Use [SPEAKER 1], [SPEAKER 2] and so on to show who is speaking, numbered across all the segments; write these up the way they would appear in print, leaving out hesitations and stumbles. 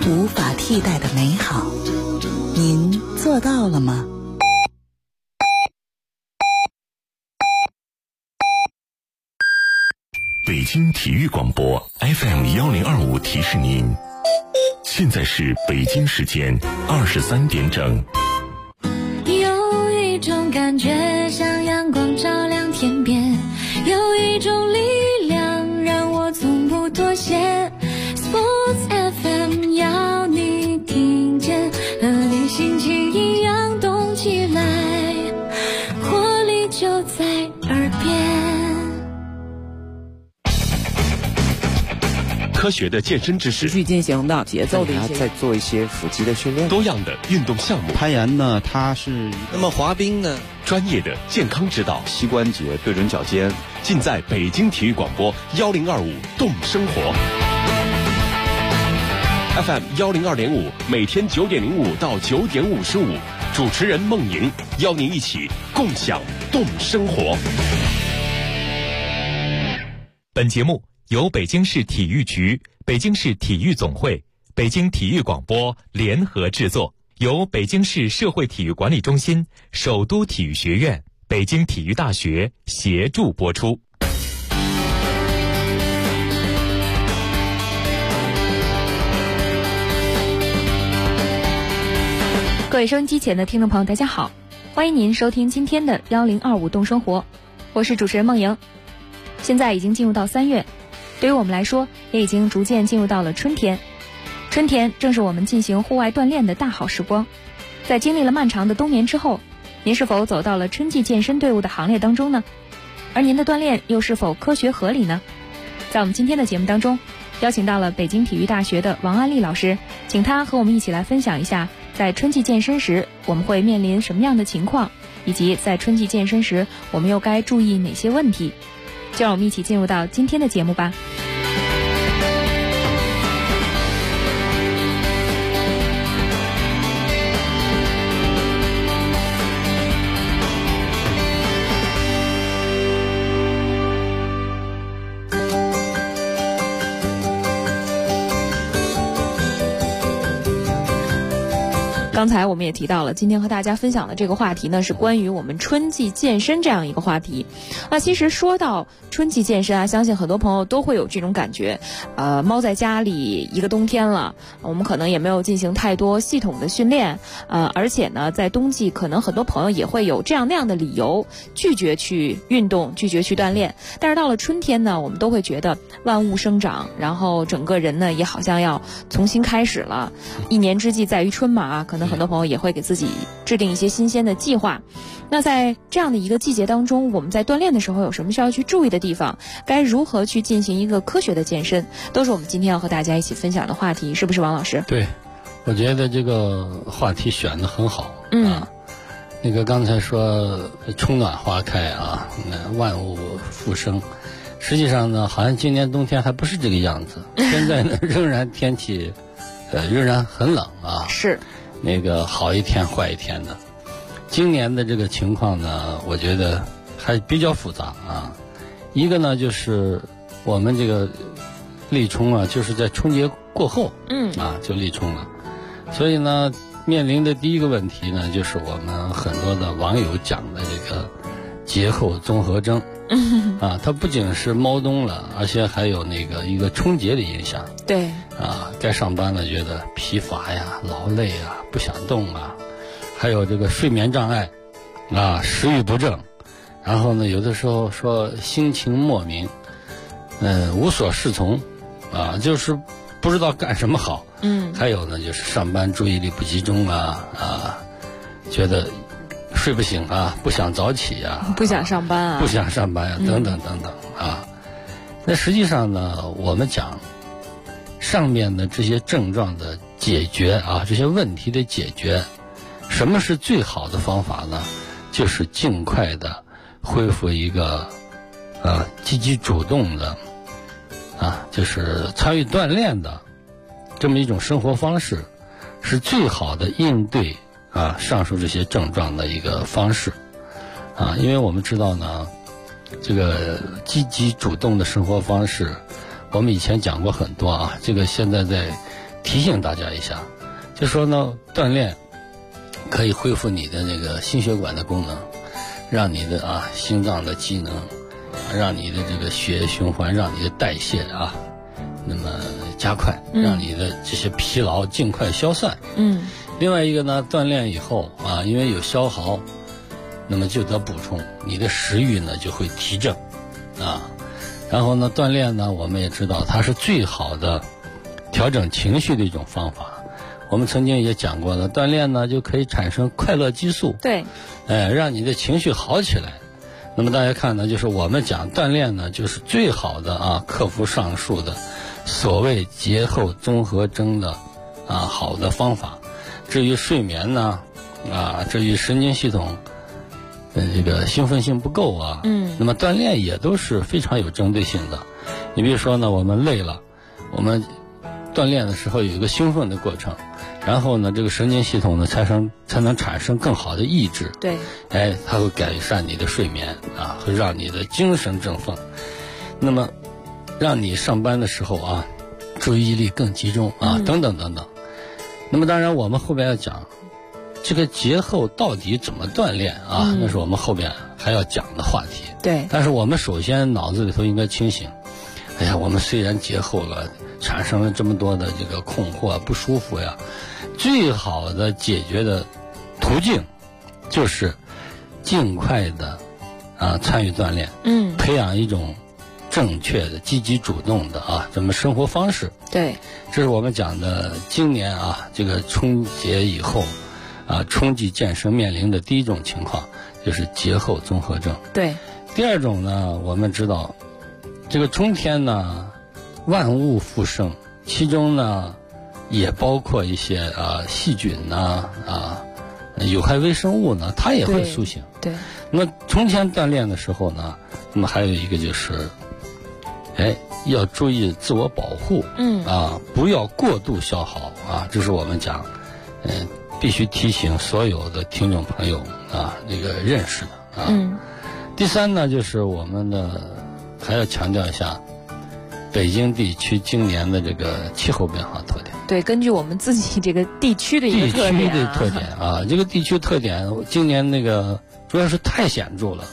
[SPEAKER 1] 无法替代的美好，您做到了吗？
[SPEAKER 2] 北京体育广播 FM1025提示您，现在是北京时间23点整。
[SPEAKER 3] 有一种感觉像阳光照亮天边，有一种力量让我从不妥协。 Sports FM 要你听见，和你心情一样动起来，活力就在耳边。
[SPEAKER 4] 科学的健身知识，
[SPEAKER 5] 持续进行的节奏的一些，
[SPEAKER 6] 再做一些腹肌的训练，
[SPEAKER 4] 多样的运动项目。
[SPEAKER 7] 攀岩呢，它是
[SPEAKER 6] 那么滑冰呢，
[SPEAKER 4] 专业的健康指导，
[SPEAKER 6] 膝关节对准脚尖，
[SPEAKER 4] 尽在北京体育广播1025动生活 FM 102.5，每天9点05到9点55，主持人孟莹邀您一起共享动生活。
[SPEAKER 8] 本节目由北京市体育局、北京市体育总会、北京体育广播联合制作，由北京市社会体育管理中心、首都体育学院、北京体育大学协助播出。
[SPEAKER 9] 各位收音机前的听众朋友，大家好，欢迎您收听今天的1025动生活，我是主持人孟莹。现在已经进入到3月。对于我们来说，也已经逐渐进入到了春天。春天正是我们进行户外锻炼的大好时光。在经历了漫长的冬眠之后，您是否走到了春季健身队伍的行列当中呢？而您的锻炼又是否科学合理呢？在我们今天的节目当中，邀请到了北京体育大学的王安丽老师，请她和我们一起来分享一下，在春季健身时我们会面临什么样的情况，以及在春季健身时我们又该注意哪些问题。就让我们一起进入到今天的节目吧。刚才我们也提到了，今天和大家分享的这个话题呢，是关于我们春季健身这样一个话题。那其实说到春季健身啊，相信很多朋友都会有这种感觉，猫在家里一个冬天了，我们可能也没有进行太多系统的训练，而且呢，在冬季可能很多朋友也会有这样那样的理由拒绝去运动，拒绝去锻炼。但是到了春天呢，我们都会觉得万物生长，然后整个人呢也好像要重新开始了。一年之计在于春嘛，可能很多朋友也会给自己制定一些新鲜的计划。那在这样的一个季节当中，我们在锻炼的时候有什么需要去注意的地方？该如何去进行一个科学的健身？都是我们今天要和大家一起分享的话题，是不是王老师？
[SPEAKER 10] 对，我觉得这个话题选得很好。那个刚才说春暖花开啊，万物复生。实际上呢，好像今年冬天还不是这个样子。现在呢，仍然天气仍然很冷啊。
[SPEAKER 9] 是。
[SPEAKER 10] 那个好一天坏一天的。今年的这个情况呢，我觉得还比较复杂啊。一个呢，就是我们这个立春啊，就是在春节过后，就立春了。所以呢，面临的第一个问题呢，就是我们很多的网友讲的这个节后综合征。它不仅是猫冬了，而且还有那个一个春节的影响。
[SPEAKER 9] 对。
[SPEAKER 10] 该上班了觉得疲乏呀、劳累啊、不想动啊，还有这个睡眠障碍，食欲不振，然后呢，有的时候说心情莫名，无所适从，就是不知道干什么好。还有呢，就是上班注意力不集中觉得睡不醒啊，不想早起啊，
[SPEAKER 9] 不想上班啊，
[SPEAKER 10] 不想上班啊，等等等等那实际上呢，我们讲上面的这些症状的解决这些问题的解决，什么是最好的方法呢？就是尽快的恢复一个积极主动的就是参与锻炼的这么一种生活方式，是最好的应对上述这些症状的一个方式因为我们知道呢，这个积极主动的生活方式我们以前讲过很多这个现在在提醒大家一下，就说呢，锻炼可以恢复你的这个心血管的功能，让你的心脏的机能，让你的这个血液循环，让你的代谢那么加快，让你的这些疲劳尽快消散。另外一个呢，锻炼以后因为有消耗，那么就得补充，你的食欲呢就会提振然后呢，锻炼呢，我们也知道它是最好的调整情绪的一种方法。我们曾经也讲过了，锻炼呢就可以产生快乐激素，
[SPEAKER 9] 对，
[SPEAKER 10] 让你的情绪好起来。那么大家看呢，就是我们讲锻炼呢，就是最好的克服上述的所谓节后综合征的好的方法。至于睡眠呢，至于神经系统这个兴奋性不够那么锻炼也都是非常有针对性的。你比如说呢，我们累了，我们锻炼的时候有一个兴奋的过程，然后呢，这个神经系统呢才能产生更好的抑制。
[SPEAKER 9] 对，
[SPEAKER 10] 它会改善你的睡眠会让你的精神振奋，那么让你上班的时候注意力更集中等等等等。那么当然我们后边要讲这个节后到底怎么锻炼那是我们后边还要讲的话题。
[SPEAKER 9] 对，
[SPEAKER 10] 但是我们首先脑子里头应该清醒，我们虽然节后了，产生了这么多的这个困惑不舒服最好的解决的途径就是尽快的参与锻炼，培养一种正确的积极主动的这么生活方式。
[SPEAKER 9] 对，
[SPEAKER 10] 这是我们讲的今年这个春节以后春季健身面临的第一种情况，就是节后综合症。
[SPEAKER 9] 对，
[SPEAKER 10] 第二种呢，我们知道这个春天呢万物复生，其中呢也包括一些细菌有害微生物呢，它也会苏醒。
[SPEAKER 9] 对，
[SPEAKER 10] 那么春天锻炼的时候呢，那么还有一个就是要注意自我保护，不要过度消耗这是我们讲必须提醒所有的听众朋友这个认识的第三呢，就是我们的还要强调一下北京地区今年的这个气候变化特点。
[SPEAKER 9] 对，根据我们自己这个地区的一个特点
[SPEAKER 10] 地区的特点这个地区特点今年那个主要是太显著了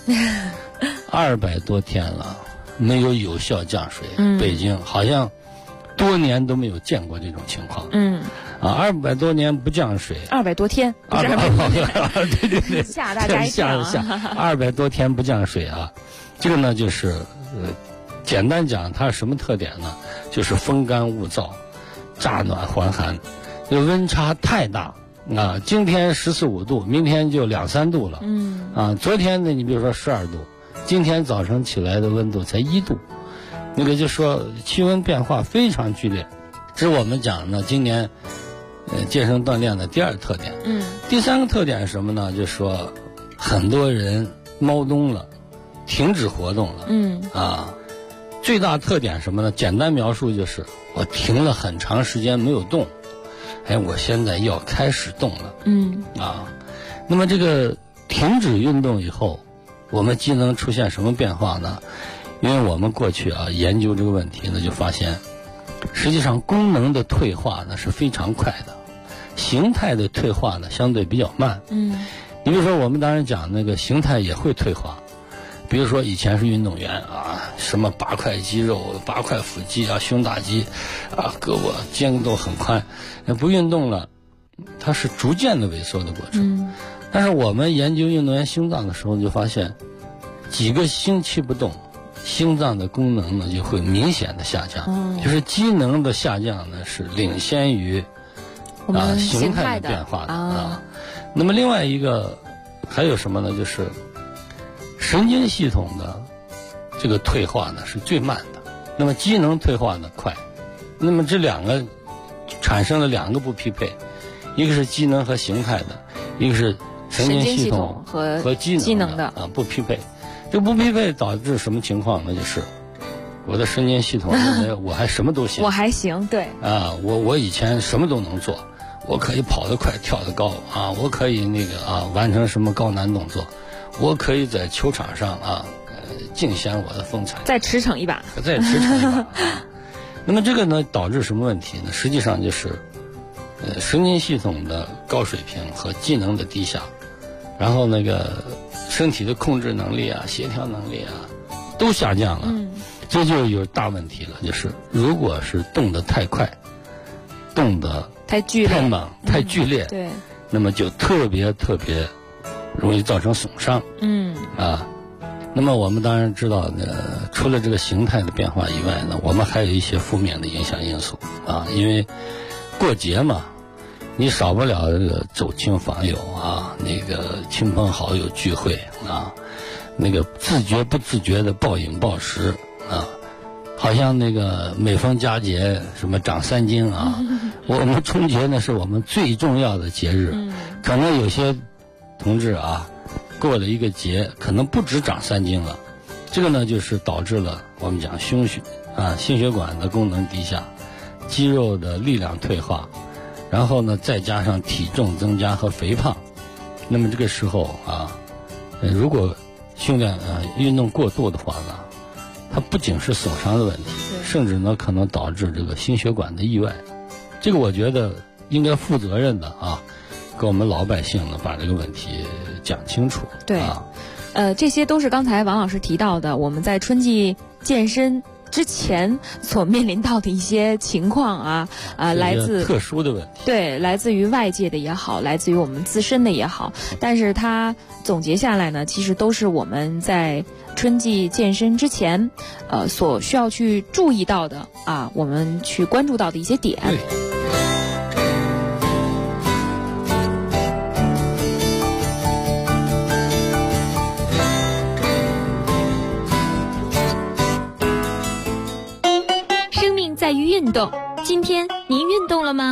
[SPEAKER 10] 200多天了没有效降水，北京好像多年都没有见过这种情况。200多年不降水
[SPEAKER 9] ，200多天，不是
[SPEAKER 10] 对，
[SPEAKER 9] 吓大家一跳
[SPEAKER 10] 200多天不降水这个呢就是简单讲它是什么特点呢？就是风干物燥，乍暖还寒，这温差太大今天14、15度，明天就2、3度了。昨天呢，你比如说12度，今天早晨起来的温度才1度，那个就说气温变化非常剧烈。这是我们讲呢今年健身锻炼的第二特点。第三个特点是什么呢？就是说很多人猫冬了，停止活动了。最大特点什么呢？简单描述就是我停了很长时间没有动，我现在要开始动了。那么这个停止运动以后，我们机能出现什么变化呢？因为我们过去研究这个问题呢，就发现实际上功能的退化呢是非常快的，形态的退化呢相对比较慢。你比如说我们当然讲那个形态也会退化，比如说以前是运动员什么8块肌肉、8块腹肌胸大肌胳膊肩都很宽，不运动了，它是逐渐的萎缩的过程。但是我们研究运动员心脏的时候就发现，几个星期不动，心脏的功能呢就会明显的下降，就是机能的下降呢是领先于形态的变化的那么另外一个还有什么呢？就是神经系统的这个退化呢是最慢的，那么机能退化呢快。那么这两个产生了2个不匹配，一个是机能和形态的，一个是神经系统和机能的不匹配。这不匹配导致什么情况呢？就是我的神经系统认为我还什么都行，
[SPEAKER 9] 我还行，对
[SPEAKER 10] 我以前什么都能做，我可以跑得快跳得高我可以完成什么高难动作，我可以在球场上尽显我的风采，
[SPEAKER 9] 再驰骋一把
[SPEAKER 10] 那么这个呢导致什么问题呢？实际上就是神经系统的高水平和机能的低下，然后那个身体的控制能力啊、协调能力啊都下降了。这就有大问题了，就是如果是动得太快，动得
[SPEAKER 9] 太剧烈、
[SPEAKER 10] 太猛、太剧烈，
[SPEAKER 9] 对，
[SPEAKER 10] 那么就特别容易造成损伤。那么我们当然知道呢，除了这个形态的变化以外呢，我们还有一些负面的影响因素啊，因为过节嘛，你少不了这个走亲访友啊，那个亲朋好友聚会啊，那个自觉不自觉的暴饮暴食啊，好像那个每逢佳节什么长3斤啊，我们春节呢是我们最重要的节日，可能有些同志啊过了一个节可能不止长3斤了，这个呢就是导致了我们讲心血管的功能低下，肌肉的力量退化，然后呢再加上体重增加和肥胖，那么这个时候如果训练运动过度的话呢，它不仅是损伤的问题，甚至呢可能导致这个心血管的意外。这个我觉得应该负责任的跟我们老百姓呢把这个问题讲清楚。
[SPEAKER 9] 对，这些都是刚才王老师提到的，我们在春季健身之前所面临到的一些情况来自
[SPEAKER 10] 特殊的问题，
[SPEAKER 9] 对，来自于外界的也好，来自于我们自身的也好，但是它总结下来呢，其实都是我们在春季健身之前所需要去注意到的我们去关注到的一些点。
[SPEAKER 10] 对。
[SPEAKER 3] 在于运动，今天您运动了吗？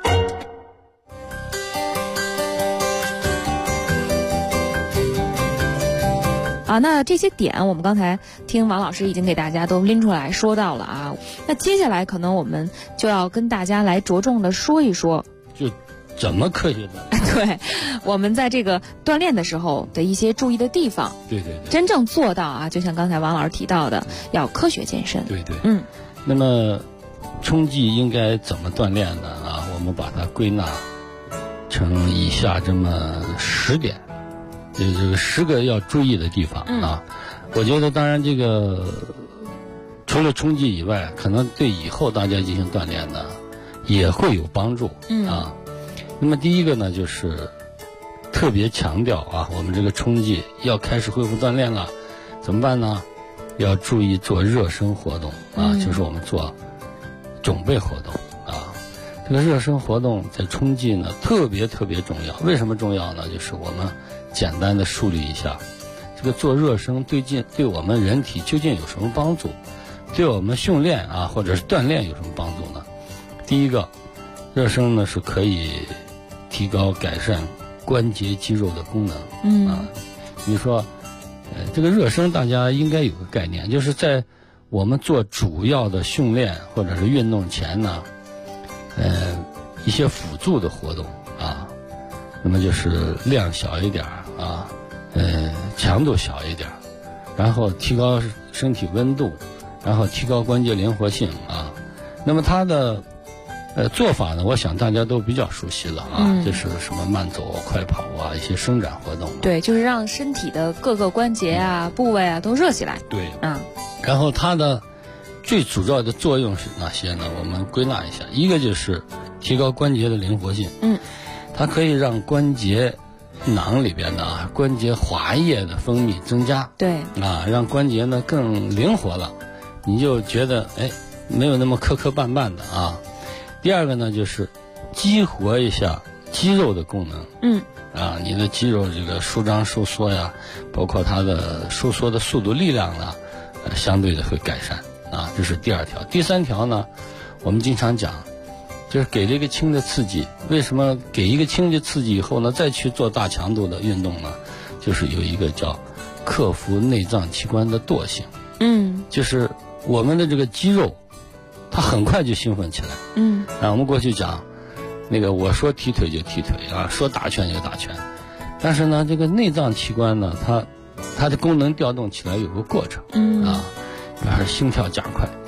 [SPEAKER 9] 那这些点我们刚才听王老师已经给大家都拎出来说到了那接下来可能我们就要跟大家来着重的说一说，
[SPEAKER 10] 就怎么科学的
[SPEAKER 9] 对，我们在这个锻炼的时候的一些注意的地方，
[SPEAKER 10] 对，
[SPEAKER 9] 真正做到就像刚才王老师提到的，要科学健身。
[SPEAKER 10] 对，那么春季应该怎么锻炼呢？我们把它归纳成以下这么10点，就是这个10个要注意的地方我觉得当然这个除了春季以外，可能对以后大家进行锻炼呢也会有帮助那么第一个呢，就是特别强调我们这个春季要开始恢复锻炼了，怎么办呢？要注意做热身活动就是我们做准备活动这个热身活动在春季呢特别重要。为什么重要呢？就是我们简单的梳理一下，这个做热身对我们人体究竟有什么帮助，对我们训练或者是锻炼有什么帮助呢？第一个，热身呢是可以提高改善关节肌肉的功能比如说这个热身大家应该有个概念，就是在我们做主要的训练或者是运动前呢一些辅助的活动那么就是量小一点强度小一点，然后提高身体温度，然后提高关节灵活性那么它的做法呢，我想大家都比较熟悉了就是什么慢走、快跑一些伸展活动。
[SPEAKER 9] 对，就是让身体的各个关节部位都热起来。
[SPEAKER 10] 对然后它的最主要的作用是哪些呢？我们归纳一下，一个就是提高关节的灵活性它可以让关节囊里边的关节滑液的分泌增加，
[SPEAKER 9] 对
[SPEAKER 10] 让关节呢更灵活了，你就觉得没有那么磕磕绊绊的第二个呢，就是激活一下肌肉的功能你的肌肉这个舒张收缩包括它的收缩的速度、力量相对的会改善这是第2条。第3条呢，我们经常讲，就是给了一个轻的刺激。为什么给一个轻的刺激以后呢，再去做大强度的运动呢？就是有一个叫克服内脏器官的惰性就是我们的这个肌肉它很快就兴奋起来我们过去讲那个我说踢腿就踢腿说打拳就打拳，但是呢这个内脏器官呢它的功能调动起来有个过程比方说心跳加快、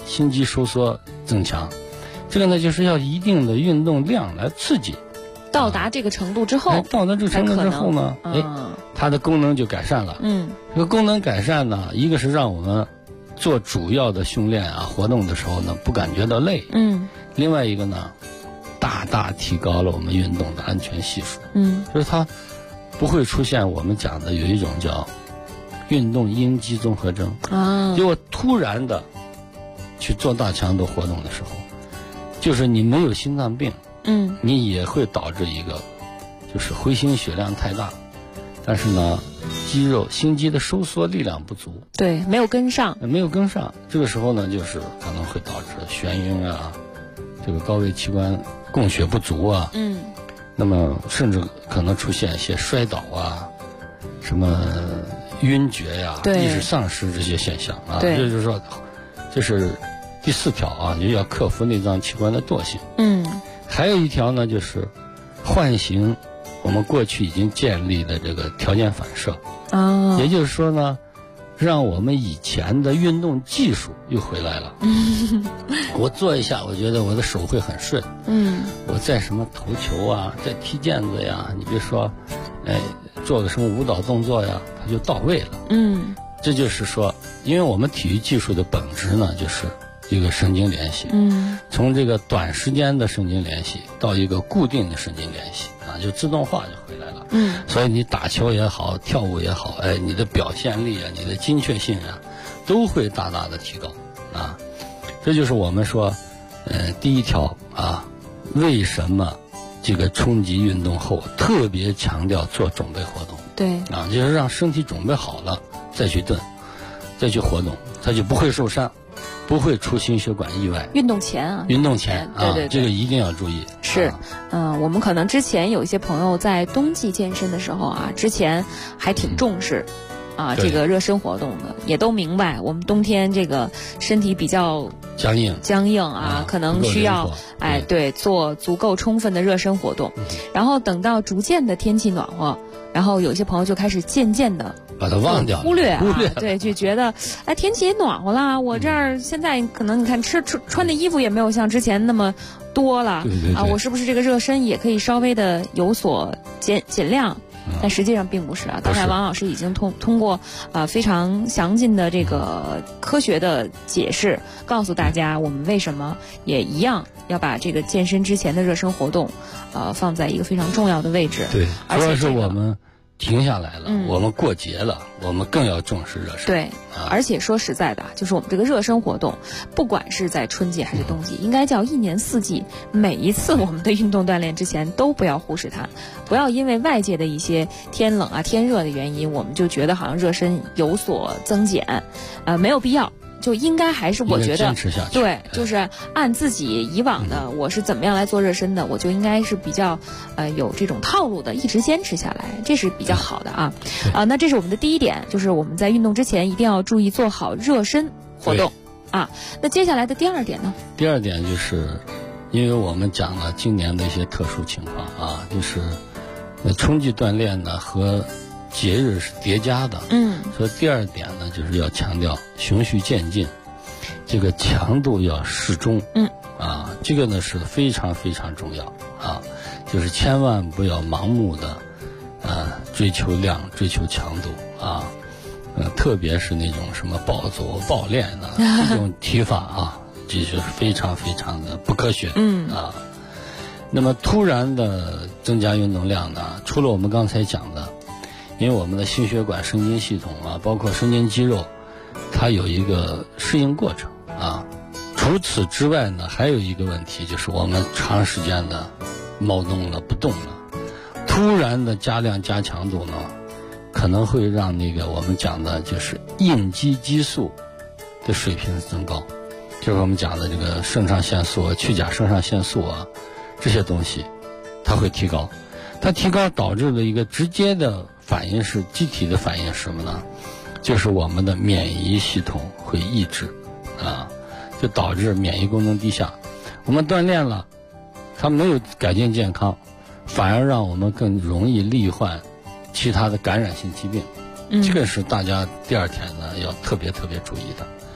[SPEAKER 10] 心肌收缩增强。这个呢，就是要一定的运动量来刺激，
[SPEAKER 9] 到达这个程度之后，
[SPEAKER 10] 到达这个程度之后呢，它的功能就改善了。这个功能改善呢，一个是让我们做主要的训练啊活动的时候呢，不感觉到累。另外一个呢，大大提高了我们运动的安全系数。就是它不会出现我们讲的有一种叫运动应激综合征啊，就我突然的去做大强度活动的时候，就是你没有心脏病，你也会导致一个就是回心血量太大，但是呢，肌肉心肌的收缩力量不足，
[SPEAKER 9] 对，没有跟上，
[SPEAKER 10] 这个时候呢，就是可能会导致眩晕啊，这个高位器官供血不足啊，那么甚至可能出现一些摔倒啊，什么晕厥呀、意识丧失这些现象啊。也就是说，这是第4条啊，就要克服内脏器官的惰性。还有一条呢，就是唤醒我们过去已经建立的这个条件反射啊，也就是说呢，让我们以前的运动技术又回来了。我做一下，我觉得我的手会很顺。我在什么投球啊，在踢毽子呀，你别说，做个什么舞蹈动作呀，它就到位了。这就是说，因为我们体育技术的本质呢，就是一个神经联系。从这个短时间的神经联系到一个固定的神经联系啊，就自动化就回来了。所以你打球也好，跳舞也好，你的表现力啊，你的精确性啊，都会大大的提高啊。这就是我们说，第1条啊，为什么这个冲击运动后特别强调做准备活动？对啊，就是让身体准备好了再去蹬，再去活动，它就不会受伤，不会出心血管意外。运动前啊，对，这个一定要注意。是，
[SPEAKER 9] 我们可能之前有一些朋友在冬季健身的时候啊，之前还挺重视。这个热身活动的也都明白，我们冬天这个身体比较僵硬啊，可能需要做足够充分的热身活动。然后等到逐渐的天气暖和，然后有些朋友就开始渐渐的
[SPEAKER 10] 把它忘掉，
[SPEAKER 9] 忽略对，就觉得天气也暖和了，我这儿现在可能你看穿的衣服也没有像之前那么多了我是不是这个热身也可以稍微的有所减量？但实际上并不是啊，刚才王老师已经通过非常详尽的这个科学的解释，告诉大家我们为什么也一样要把这个健身之前的热身活动放在一个非常重要的位置。对，
[SPEAKER 10] 主要是我们停下来了，我们过节了，我们更要重视热身。对，
[SPEAKER 9] 而且说实在的，就是我们这个热身活动，不管是在春季还是冬季，应该叫1年4季，每一次我们的运动锻炼之前都不要忽视它，不要因为外界的一些天冷啊、天热的原因，我们就觉得好像热身有所增减，没有必要。就应该还是我觉得对，就是按自己以往的我是怎么样来做热身的，我就应该是比较有这种套路的，一直坚持下来，这是比较好的啊。那这是我们的第1点，就是我们在运动之前一定要注意做好热身活动啊。那接下来的第2点呢？
[SPEAKER 10] 第2点就是因为我们讲了今年的一些特殊情况啊，就是春季锻炼呢和节日是叠加的，所以第2点呢，就是要强调循序渐进，这个强度要适中，这个呢是非常非常重要啊，就是千万不要盲目的追求量、追求强度啊，特别是那种什么暴走、暴练的这种提法啊，这就是非常非常的不科学，那么突然的增加运动量呢，除了我们刚才讲的。因为我们的心血管神经系统啊，包括神经肌肉，它有一个适应过程啊。除此之外呢，还有一个问题，就是我们长时间的猫动了不动了，突然的加量加强度呢，可能会让那个我们讲的就是应激激素的水平增高，就是我们讲的这个肾上腺素、去甲肾上腺素啊，这些东西它会提高。它提高导致的一个直接的反应是机体的反应是什么呢？就是我们的免疫系统会抑制就导致免疫功能低下。我们锻炼了，它没有改进健康，反而让我们更容易罹患其他的感染性疾病。这个是大家第2天呢要特别特别注意的。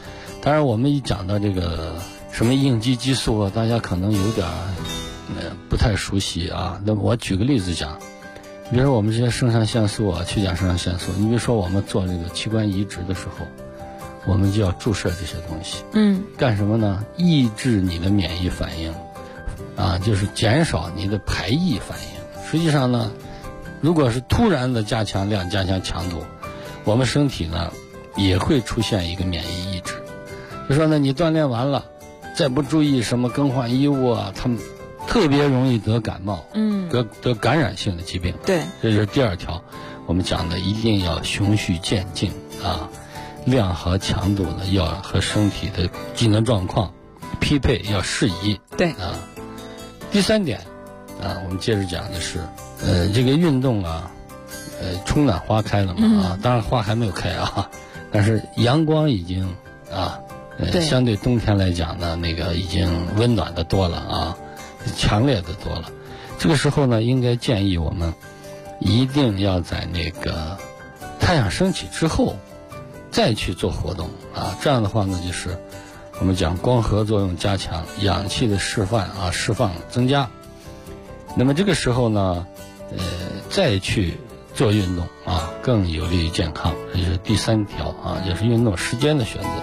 [SPEAKER 10] 当然，我们一讲到这个什么应激激素啊，大家可能有点不太熟悉啊。那我举个例子讲，比如说我们这些肾上腺素啊、去甲肾上腺素，你比如说我们做这个器官移植的时候，我们就要注射这些东西。干什么呢？抑制你的免疫反应啊，就是减少你的排异反应。实际上呢，如果是突然的加强量、加强强度，我们身体呢也会出现一个免疫抑制。就说呢，你锻炼完了，再不注意什么更换衣物啊，他们特别容易得感冒，得感染性的疾病。
[SPEAKER 9] 对，
[SPEAKER 10] 这是第二条，我们讲的一定要循序渐进啊，量和强度呢要和身体的机能状况匹配，要适宜。
[SPEAKER 9] 对
[SPEAKER 10] 啊。第三点啊，我们接着讲的是，这个运动啊，春暖花开了嘛啊，当然花还没有开啊，但是阳光已经啊。相对冬天来讲呢，那个已经温暖的多了啊，强烈的多了。这个时候呢，应该建议我们一定要在那个太阳升起之后再去做活动啊。这样的话呢，就是我们讲光合作用加强，氧气的释放增加。那么这个时候呢，再去做运动啊，更有利于健康。这就是第三条啊，就是运动时间的选择。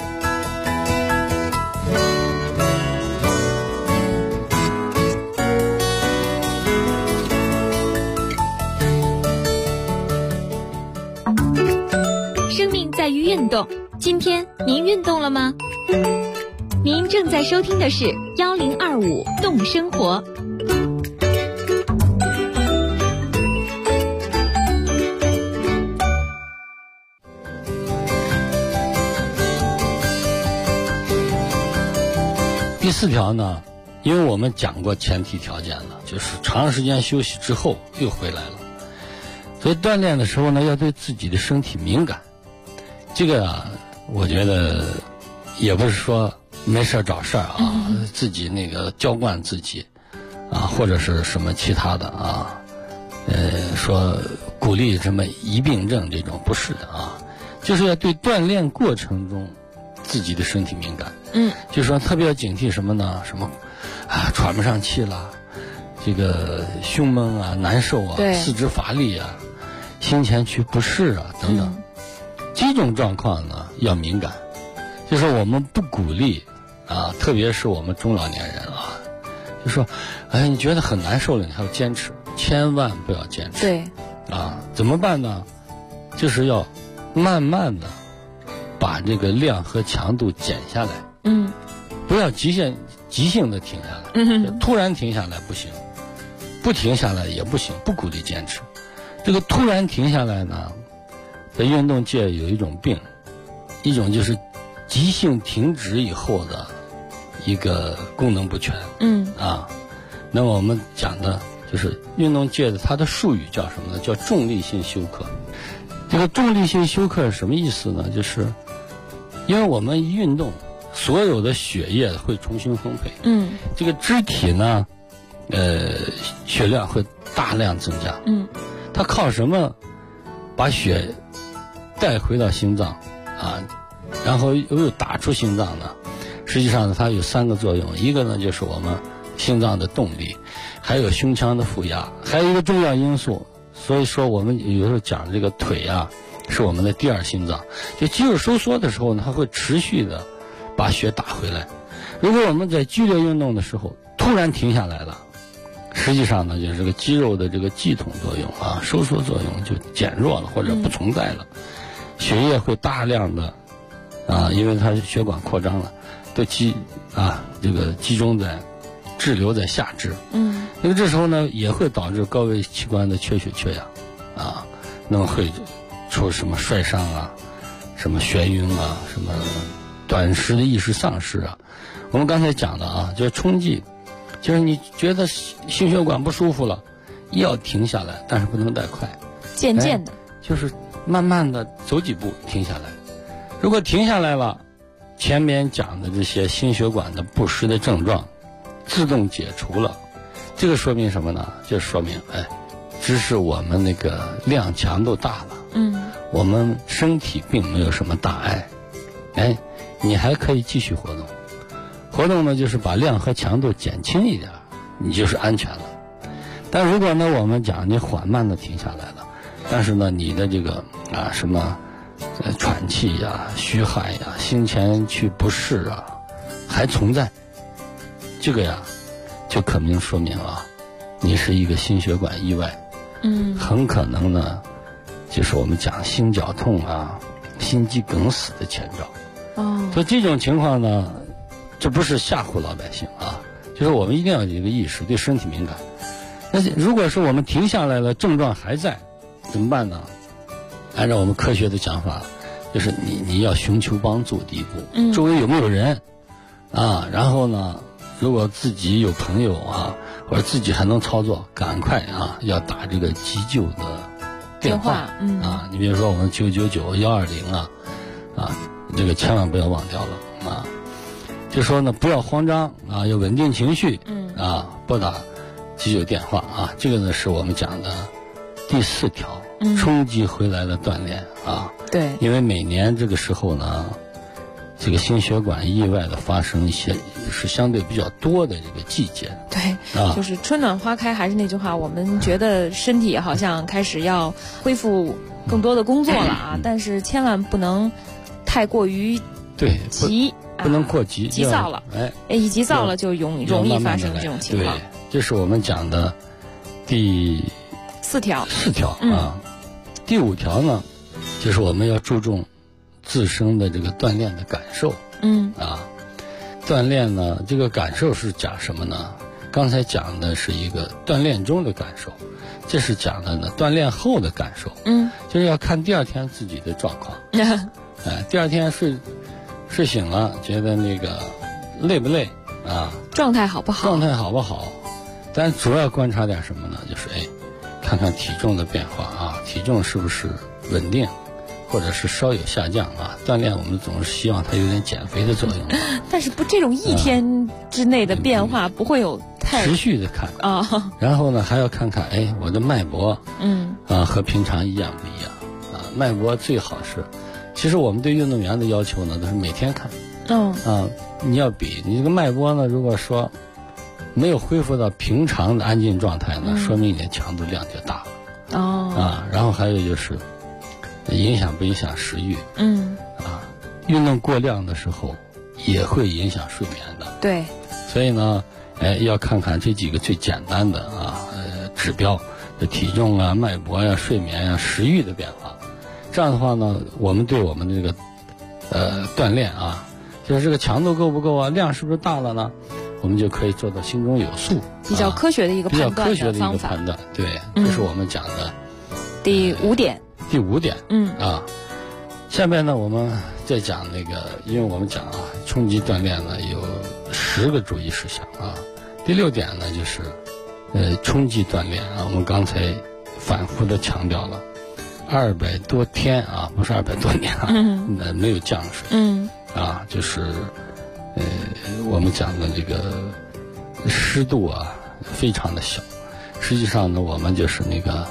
[SPEAKER 3] 在于运动，今天您运动了吗？您正在收听的是1025动生活。
[SPEAKER 10] 第四条呢，因为我们讲过前提条件了，就是长时间休息之后又回来了，所以锻炼的时候呢，要对自己的身体敏感。这个啊，我觉得也不是说没事找事啊，自己那个娇惯自己啊，或者是什么其他的啊，说鼓励什么疑病症这种，不是的啊，就是要对锻炼过程中自己的身体敏感。就是说特别要警惕什么呢？什么啊，喘不上气了，这个胸闷啊、难受啊、四肢乏力啊、心前区不适啊等等。这种状况呢要敏感，就是我们不鼓励啊，特别是我们中老年人啊，就说，哎，你觉得很难受了，你还要坚持，千万不要坚持。
[SPEAKER 9] 对，
[SPEAKER 10] 啊，怎么办呢？就是要慢慢的把这个量和强度减下来。不要急性的停下来。突然停下来不行，不停下来也不行，不鼓励坚持。这个突然停下来呢，在运动界有一种病，一种就是急性停止以后的一个功能不全。那么我们讲的就是运动界的它的术语叫什么呢？叫重力性休克。这个重力性休克是什么意思呢？就是因为我们一运动，所有的血液会重新分配。这个肢体呢，血量会大量增加。它靠什么把血带回到心脏啊，然后又打出心脏呢？实际上呢，它有3个作用，一个呢就是我们心脏的动力，还有胸腔的负压，还有一个重要因素。所以说我们有时候讲这个腿啊，是我们的第二心脏。就肌肉收缩的时候呢，它会持续的把血打回来。如果我们在剧烈运动的时候突然停下来了，实际上呢，就是这个肌肉的这个系统作用啊，收缩作用就减弱了或者不存在了。血液会大量的啊，因为它血管扩张了，都这个集中在滞留在下肢。那么这时候呢，也会导致高位器官的缺血缺氧啊，那么会出什么摔伤啊，什么眩晕啊，什么短时的意识丧失啊。我们刚才讲的啊，就是冲击，就是你觉得心血管不舒服了，要停下来，但是不能太快，
[SPEAKER 9] 渐渐的，
[SPEAKER 10] 就是慢慢的走几步停下来。如果停下来了，前面讲的这些心血管的不适的症状自动解除了，这个说明什么呢？就说明只是我们那个量强度大了，我们身体并没有什么大碍。 你还可以继续活动。活动呢，就是把量和强度减轻一点，你就是安全了。但如果呢，我们讲你缓慢的停下来了，但是呢，你的这个什么喘气呀、虚汗呀、心前区不适啊，还存在，这个呀，就可能说明你是一个心血管意外，很可能呢，就是我们讲心绞痛啊、心肌梗死的前兆。所以这种情况呢，这不是吓唬老百姓就是我们一定要有一个意识，对身体敏感。但是如果说我们停下来了，症状还在，怎么办呢？按照我们科学的讲法，就是你要寻求帮助第一步，周围有没有人然后呢，如果自己有朋友或者自己还能操作，赶快要打这个急救的电话你比如说我们999、120这个千万不要忘掉了就说呢，不要慌张要稳定情绪拨打急救电话这个呢是我们讲的第4条，冲击回来的锻炼
[SPEAKER 9] 对，
[SPEAKER 10] 因为每年这个时候呢，这个心血管意外的发生一些是相对比较多的这个季节。
[SPEAKER 9] 对，就是春暖花开，还是那句话，我们觉得身体好像开始要恢复更多的工作了但是千万不能太过于急，
[SPEAKER 10] 不能过急，
[SPEAKER 9] 急躁了。一急躁了就容易发生这种情况。
[SPEAKER 10] 对，这是我们讲的第
[SPEAKER 9] 4条。
[SPEAKER 10] 第5条呢，就是我们要注重自身的这个锻炼的感受。锻炼呢，这个感受是讲什么呢？刚才讲的是一个锻炼中的感受，这是讲的呢锻炼后的感受。就是要看第2天自己的状况。第2天睡醒了，觉得那个累不累
[SPEAKER 9] 状态好不好？
[SPEAKER 10] 但主要观察点什么呢？就是看看体重的变化体重是不是稳定，或者是稍有下降锻炼我们总是希望它有点减肥的作用
[SPEAKER 9] 但是这种1天之内的变化不会有太
[SPEAKER 10] 持续的看然后呢还要看看我的脉搏和平常一样不一样脉搏最好是，其实我们对运动员的要求呢都是每天看你要比你这个脉搏呢，如果说没有恢复到平常的安静状态呢，说明你的强度量就大了然后还有就是影响不影响食欲运动过量的时候也会影响睡眠的。
[SPEAKER 9] 对，
[SPEAKER 10] 所以呢要看看这几个最简单的指标，体重脉搏睡眠食欲的变化。这样的话呢，我们对我们的这个锻炼就是这个强度够不够量是不是大了呢？我们就可以做到心中有数，
[SPEAKER 9] 比较科学的一个判断的方法。
[SPEAKER 10] 比较科学的一个判断，对，这是我们讲的
[SPEAKER 9] 第5点。
[SPEAKER 10] 第5点，下面呢我们再讲那个，因为我们讲冲击锻炼呢有10个注意事项第6点呢就是冲击锻炼我们刚才反复的强调了，200多天不是200多年没有降水就是我们讲的这个湿度非常的小，实际上呢我们就是那个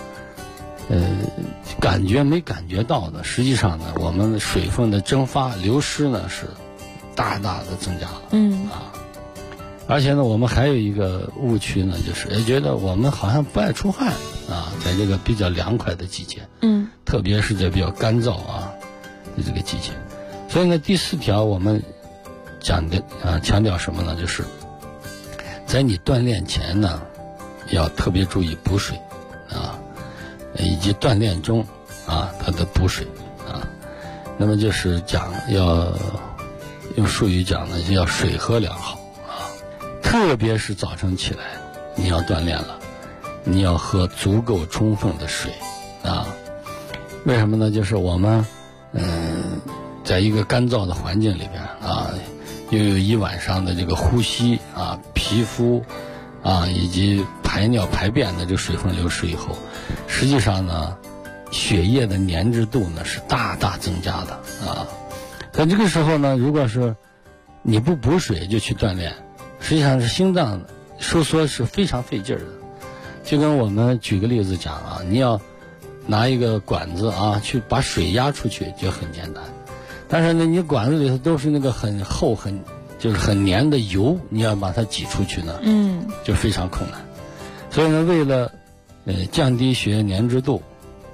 [SPEAKER 10] 感觉没感觉到的，实际上呢我们的水分的蒸发流失呢是大大的增加了而且呢我们还有一个误区呢，就是觉得我们好像不爱出汗在这个比较凉快的季节特别是在比较干燥的这个季节。所以呢第4条我们讲的强调什么呢？就是在你锻炼前呢要特别注意补水以及锻炼中它的补水那么就是讲要用术语讲呢，就要水喝良好特别是早晨起来你要锻炼了，你要喝足够充分的水为什么呢？就是我们在一个干燥的环境里边又有一晚上的这个呼吸皮肤以及排尿排便的这个水分流失以后，实际上呢血液的粘滞度呢是大大增加的在这个时候呢，如果是你不补水就去锻炼，实际上是心脏收缩是非常费劲儿的。就跟我们举个例子讲你要拿一个管子去把水压出去就很简单， 但是呢，你管子里头都是那个很厚就是很黏的油，你要把它挤出去呢，就非常困难。所以呢，为了降低血液粘稠度，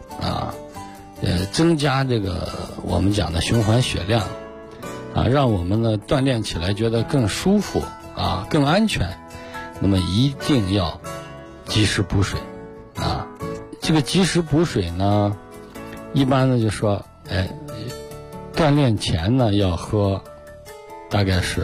[SPEAKER 10] 增加这个我们讲的循环血量，让我们呢锻炼起来觉得更舒服更安全，那么一定要及时补水这个及时补水呢，一般呢就说锻炼前呢要喝大概是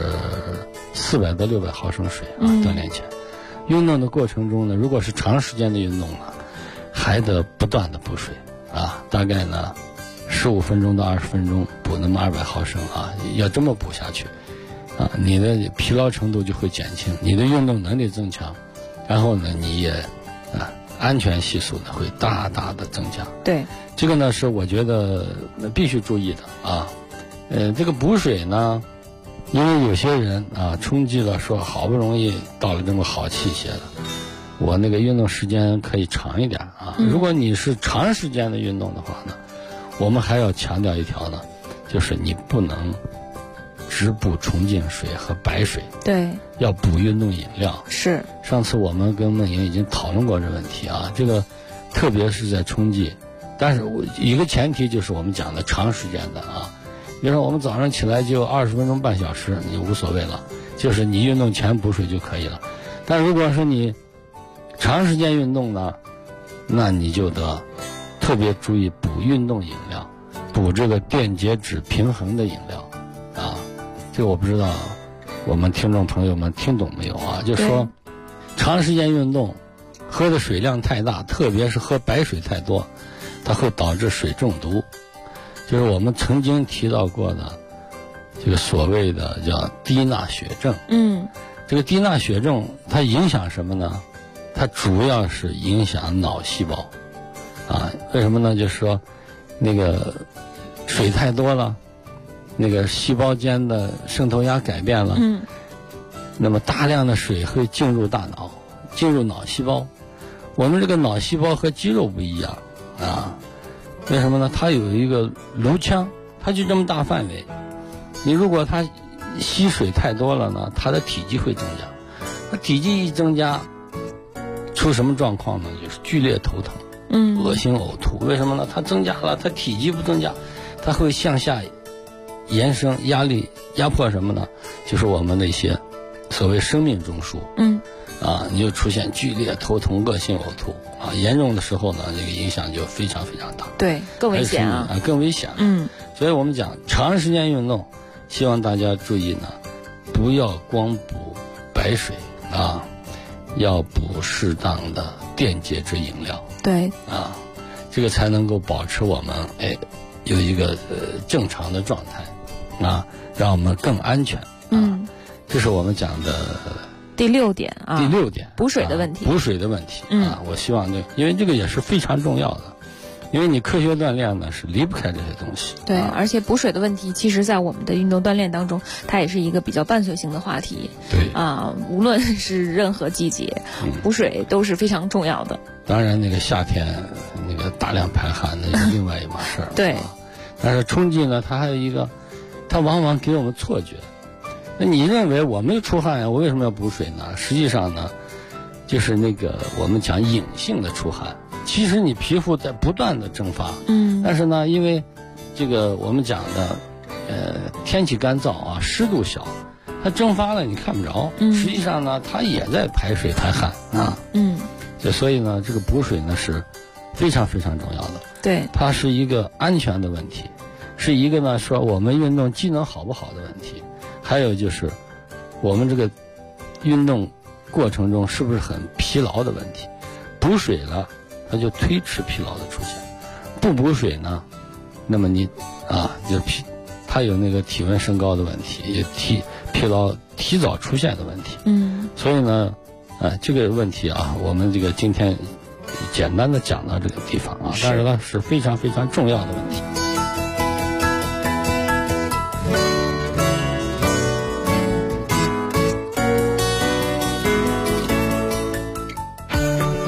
[SPEAKER 10] 400到600毫升水锻炼前。运动的过程中呢，如果是长时间的运动呢，还得不断的补水大概呢15分钟到20分钟补那么200毫升要这么补下去你的疲劳程度就会减轻，你的运动能力增强，然后呢你也安全系数呢会大大的增加。
[SPEAKER 9] 对，
[SPEAKER 10] 这个呢是我觉得必须注意的这个补水呢，因为有些人冲击了，说好不容易到了这么好器械了，我那个运动时间可以长一点如果你是长时间的运动的话呢，我们还要强调一条呢，就是你不能只补纯净水和白水，
[SPEAKER 9] 对，
[SPEAKER 10] 要补运动饮料。是，上次我们跟梦莹已经讨论过这问题这个特别是在春季，但是一个前提就是我们讲的长时间的比如说我们早上起来就20分钟半小时你无所谓了，就是你运动前补水就可以了。但如果是你长时间运动呢，那你就得特别注意补运动饮料，补这个电解质平衡的饮料这个我不知道我们听众朋友们听懂没有就是说长时间运动喝的水量太大，特别是喝白水太多，它会导致水中毒，就是我们曾经提到过的这个所谓的叫低钠血症。这个低钠血症它影响什么呢？它主要是影响脑细胞为什么呢？就是说那个水太多了，那个细胞间的渗透压改变了那么大量的水会进入大脑，进入脑细胞。我们这个脑细胞和肌肉不一样为什么呢？它有一个颅腔，它就这么大范围，你如果它吸水太多了呢，它的体积会增加，它体积一增加出什么状况呢？就是剧烈头疼恶心呕吐。为什么呢？它增加了，它体积不增加，它会向下延伸，压迫什么呢？就是我们的一些所谓生命中枢你就出现剧烈头疼恶心呕吐严重的时候呢，这个影响就非常非常大，
[SPEAKER 9] 对，更危险
[SPEAKER 10] 更危险所以我们讲长时间运动，希望大家注意呢，不要光补白水要补适当的电解质饮料，
[SPEAKER 9] 对
[SPEAKER 10] 这个才能够保持我们有一个正常的状态让我们更安全这是我们讲的
[SPEAKER 9] 第6点
[SPEAKER 10] 第6点
[SPEAKER 9] 补水的问题
[SPEAKER 10] 补水的问题我希望因为这个也是非常重要的，因为你科学锻炼呢是离不开这些东西。
[SPEAKER 9] 对而且补水的问题其实在我们的运动锻炼当中，它也是一个比较伴随性的话题。
[SPEAKER 10] 对
[SPEAKER 9] 无论是任何季节补水都是非常重要的。
[SPEAKER 10] 当然那个夏天那个大量排汗那是另外一码事儿
[SPEAKER 9] 对
[SPEAKER 10] 但是春季呢，它还有一个，它往往给我们错觉。那你认为我没有出汗呀，我为什么要补水呢？实际上呢，就是那个我们讲隐性的出汗，其实你皮肤在不断的蒸发但是呢，因为这个我们讲的天气干燥湿度小，它蒸发了你看不着实际上呢它也在排水排汗所以呢这个补水呢是非常非常重要的。
[SPEAKER 9] 对，
[SPEAKER 10] 它是一个安全的问题，是一个呢说我们运动机能好不好的问题，还有就是我们这个运动过程中是不是很疲劳的问题。补水了它就推迟疲劳的出现，不补水呢那么你就它有那个体温升高的问题，也疲劳提早出现的问题所以呢这个问题我们这个今天简单的讲到这个地方但是它是非常非常重要的问题。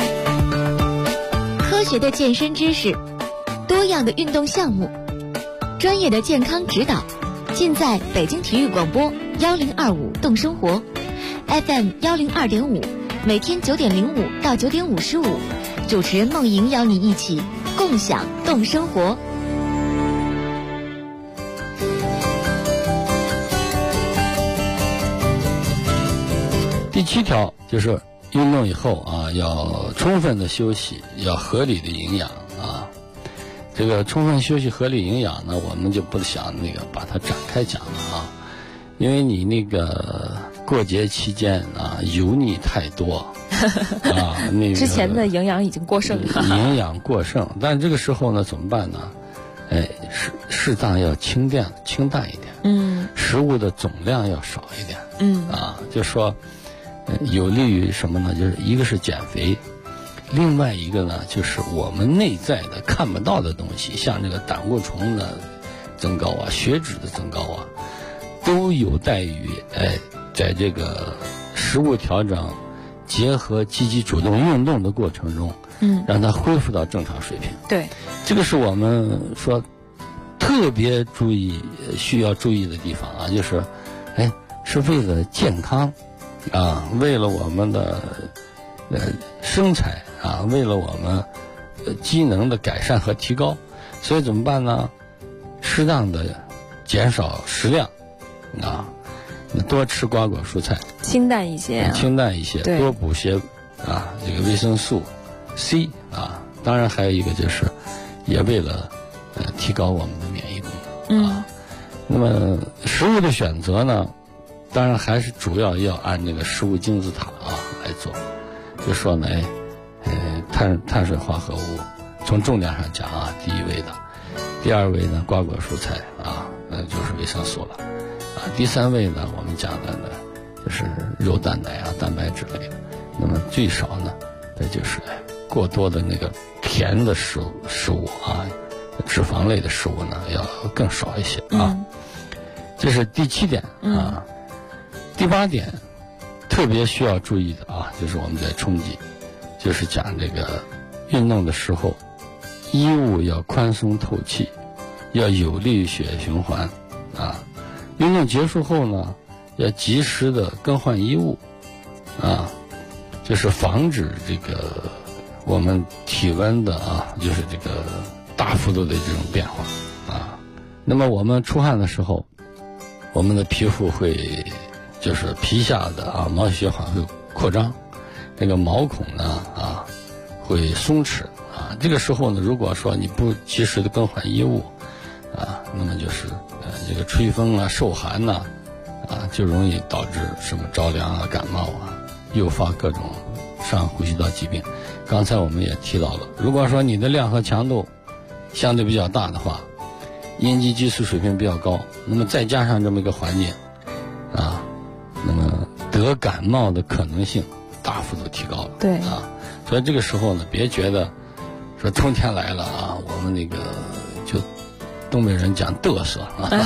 [SPEAKER 3] 科学的健身知识，多样的运动项目， 专业的健康指导，尽在北京体育广播1025动生活 FM 102.5，每天9点05到9点55，主持人梦莹邀你一起共享动生活。
[SPEAKER 10] 第7条就是运动以后啊，要充分的休息，要合理的营养啊。这个充分休息、合理营养呢，我们就不想把它展开讲了啊，因为你过节期间啊，油腻太多啊，
[SPEAKER 9] 之前的营养已经过剩了，
[SPEAKER 10] 营养过剩，但这个时候呢，怎么办呢？适当要清淡一点，食物的总量要少一点，就说有利于什么呢？就是一个是减肥。另外一个呢，就是我们内在的看不到的东西，像这个胆固醇的增高啊、血脂的增高啊，都有待于在这个食物调整结合积极主动运动的过程中，让它恢复到正常水平。
[SPEAKER 9] 对，
[SPEAKER 10] 这个是我们说特别需要注意的地方啊，就是是为了健康啊，为了我们的身材啊，为了我们机能的改善和提高，所以怎么办呢？适当的减少食量啊，多吃瓜果蔬菜，
[SPEAKER 9] 清淡一些，
[SPEAKER 10] 多补些这个维生素 C 啊。当然还有一个就是也为了提高我们的免疫功能啊。那么食物的选择呢，当然还是主要要按这个食物金字塔来做。就说呢，碳水化合物从重量上讲啊，第一位的，第二位呢瓜果蔬菜啊，那就是维生素了啊，第三位呢我们讲的呢就是肉蛋奶啊、蛋白质类的，那么最少呢，这就是过多的甜的食物啊，脂肪类的食物呢要更少一些啊。这是第7点啊。第8点。特别需要注意的啊，就是我们在春季，就是讲这个运动的时候，衣物要宽松透气，要有利于血液循环啊。运动结束后呢，要及时的更换衣物啊，就是防止这个我们体温的就是这个大幅度的这种变化啊。那么我们出汗的时候，我们的皮肤会就是皮下的毛细血管会扩张，毛孔呢会松弛啊。这个时候呢，如果说你不及时的更换衣物啊，那么就是这个吹风啊、受寒呐就容易导致什么着凉啊、感冒啊，诱发各种上呼吸道疾病。刚才我们也提到了，如果说你的量和强度相对比较大的话，阴肌激素水平比较高，那么再加上这么一个环境啊，那么得感冒的可能性大幅度提高了。
[SPEAKER 9] 对
[SPEAKER 10] 所以这个时候呢，别觉得说春天来了我们就东北人讲嘚瑟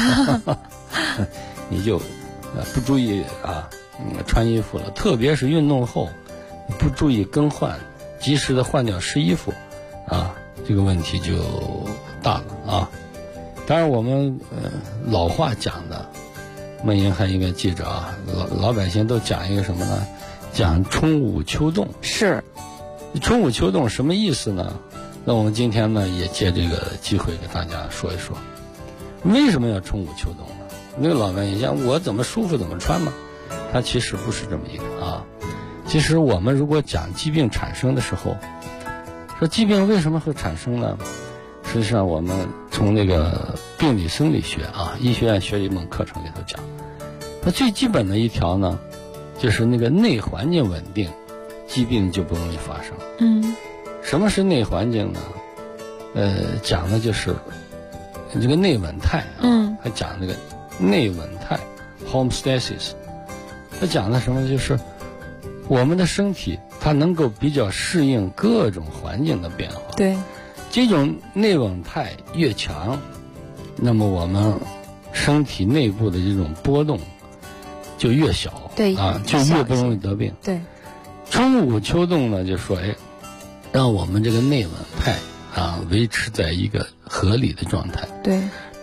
[SPEAKER 10] 你就不注意穿衣服了，特别是运动后不注意更换，及时的换掉湿衣服这个问题就大了当然我们老话讲的，梦莹还应该记着老百姓都讲一个什么呢？讲春捂秋冻。是，春捂秋冻什么意思呢？那我们今天呢也借这个机会给大家说一说，为什么要春捂秋冻呢？那个老百姓讲我怎么舒服怎么穿嘛，它其实不是这么一个其实我们如果讲疾病产生的时候，说疾病为什么会产生呢？实际上我们从那个病理生理学医学院学理门课程里头讲，那最基本的一条呢，就是内环境稳定，疾病就不容易发生。什么是内环境呢？讲的就是这个内稳态还讲这个内稳态 homeostasis。它讲的什么？就是我们的身体它能够比较适应各种环境的变化。
[SPEAKER 9] 对，
[SPEAKER 10] 这种内稳态越强，那么我们身体内部的这种波动就越小，
[SPEAKER 9] 对
[SPEAKER 10] 就越不容易得病。
[SPEAKER 9] 对，
[SPEAKER 10] 春捂秋冻呢，就说让我们这个内稳态维持在一个合理的状态。
[SPEAKER 9] 对，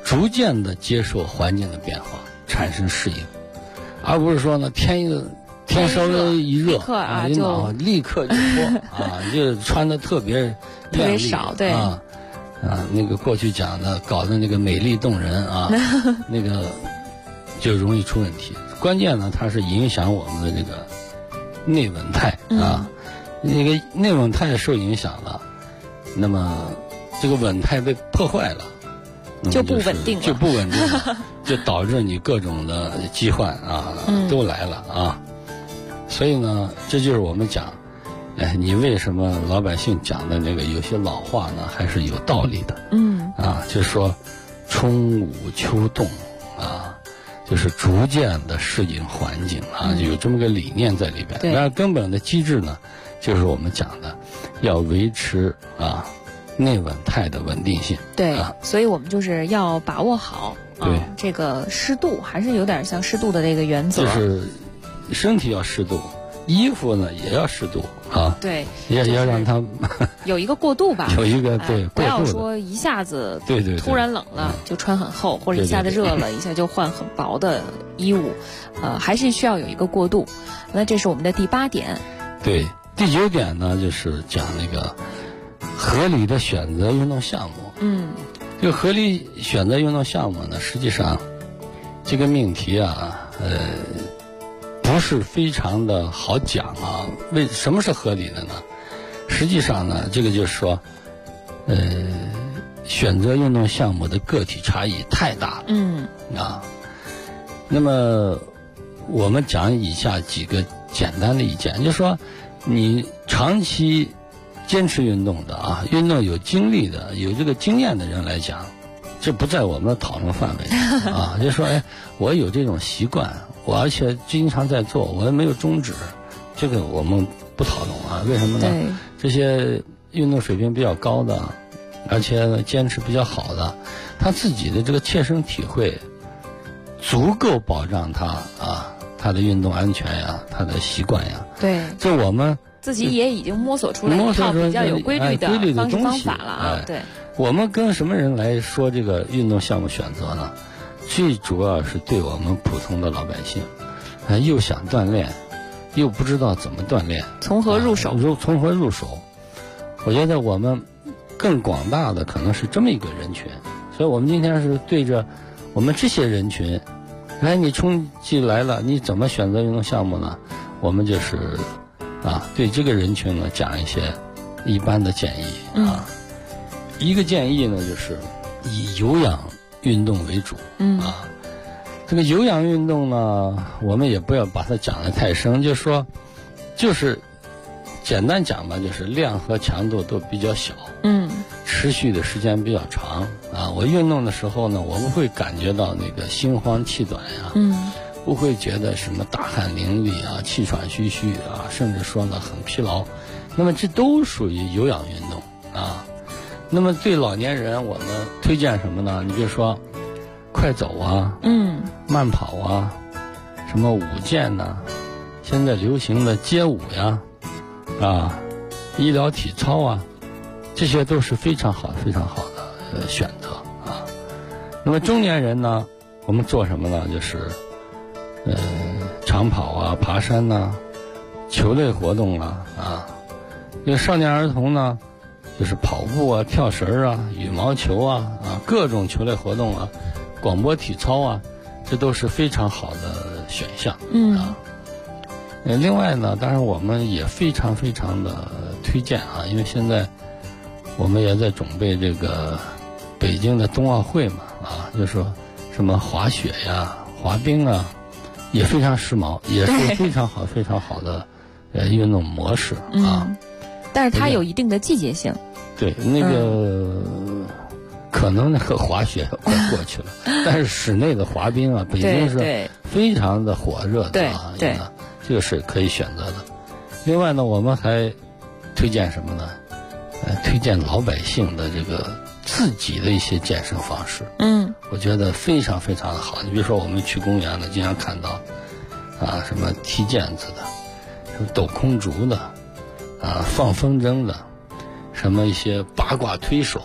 [SPEAKER 10] 逐渐的接受环境的变化，产生适应，而不是说呢天稍微一热立刻就脱就穿的特别
[SPEAKER 9] 少，对
[SPEAKER 10] 那个过去讲的搞的那个美丽动人那个就容易出问题。关键呢，它是影响我们的这个内稳态那个内稳态受影响了，那么这个稳态被破坏了，
[SPEAKER 9] 就不稳定
[SPEAKER 10] 了，就导致你各种的疾患都来了所以呢，这就是我们讲，你为什么老百姓讲的那个有些老话呢，还是有道理的。就是说，春捂秋冻就是逐渐的适应环境有这么个理念在里边。但是根本的机制呢，就是我们讲的，要维持内稳态的稳定性。
[SPEAKER 9] 对，所以我们就是要把握好这个适度，还是有点像适度的这个原则。
[SPEAKER 10] 就是身体要适度，衣服呢也要适度
[SPEAKER 9] 对，
[SPEAKER 10] 要让它
[SPEAKER 9] 有一个过渡吧，
[SPEAKER 10] 有一个
[SPEAKER 9] 不要说一下子突然冷了就穿很厚，或者一下子热了一下就换很薄的衣物，还是需要有一个过渡。那这是我们的第8点。
[SPEAKER 10] 对，第9点呢，就是讲那个合理的选择运动项目。这个合理选择运动项目呢，实际上这个命题不是非常的好讲为什么是合理的呢？实际上呢，这个就是说，选择运动项目的个体差异太大了。那么我们讲以下几个简单的意见，就是说，你长期坚持运动的运动有经历的、有这个经验的人来讲，这不在我们的讨论范围就是说，我有这种习惯，我而且经常在做，我也没有终止，这个我们不讨论为什么呢？这些运动水平比较高的，而且坚持比较好的，他自己的这个切身体会足够保障他的运动安全他的习惯
[SPEAKER 9] 对，
[SPEAKER 10] 这我们
[SPEAKER 9] 自己也已经摸索出来一套比较有规律的方式方法了对，
[SPEAKER 10] 我们跟什么人来说这个运动项目选择呢？最主要是对我们普通的老百姓，又想锻炼，又不知道怎么锻炼，
[SPEAKER 9] 从何入手？
[SPEAKER 10] 从何入手？我觉得我们更广大的可能是这么一个人群，所以我们今天是对着我们这些人群，你冲击来了，你怎么选择运动项目呢？我们就是对这个人群呢讲一些一般的建议一个建议呢，就是以有氧运动为主这个有氧运动呢，我们也不要把它讲得太深，就是简单讲吧，就是量和强度都比较小持续的时间比较长我运动的时候呢，我不会感觉到那个心慌气短不会觉得什么大汗淋漓气喘吁吁甚至说呢很疲劳，那么这都属于有氧运动那么对老年人我们推荐什么呢？你比如说快走慢跑什么舞剑现在流行的街舞医疗体操这些都是非常好非常好的选择那么中年人呢，我们做什么呢？就是长跑爬山球类活动因为少年儿童呢，就是跑步跳绳羽毛球各种球类活动广播体操这都是非常好的选项另外呢，当然我们也非常非常的推荐因为现在我们也在准备这个北京的冬奥会嘛就是说什么滑雪滑冰也非常时髦，也是非常好非常好的运动模式
[SPEAKER 9] 但是它有一定的季节性。
[SPEAKER 10] 对，那个可能那个滑雪快过去了但是室内的滑冰北京是非常的火热的
[SPEAKER 9] 对
[SPEAKER 10] 这个是可以选择的。另外呢，我们还推荐什么呢？推荐老百姓的这个自己的一些健身方式我觉得非常非常的好。你比如说我们去公园呢，经常看到什么踢毽子的，什么抖空竹的放风筝的，什么一些八卦推手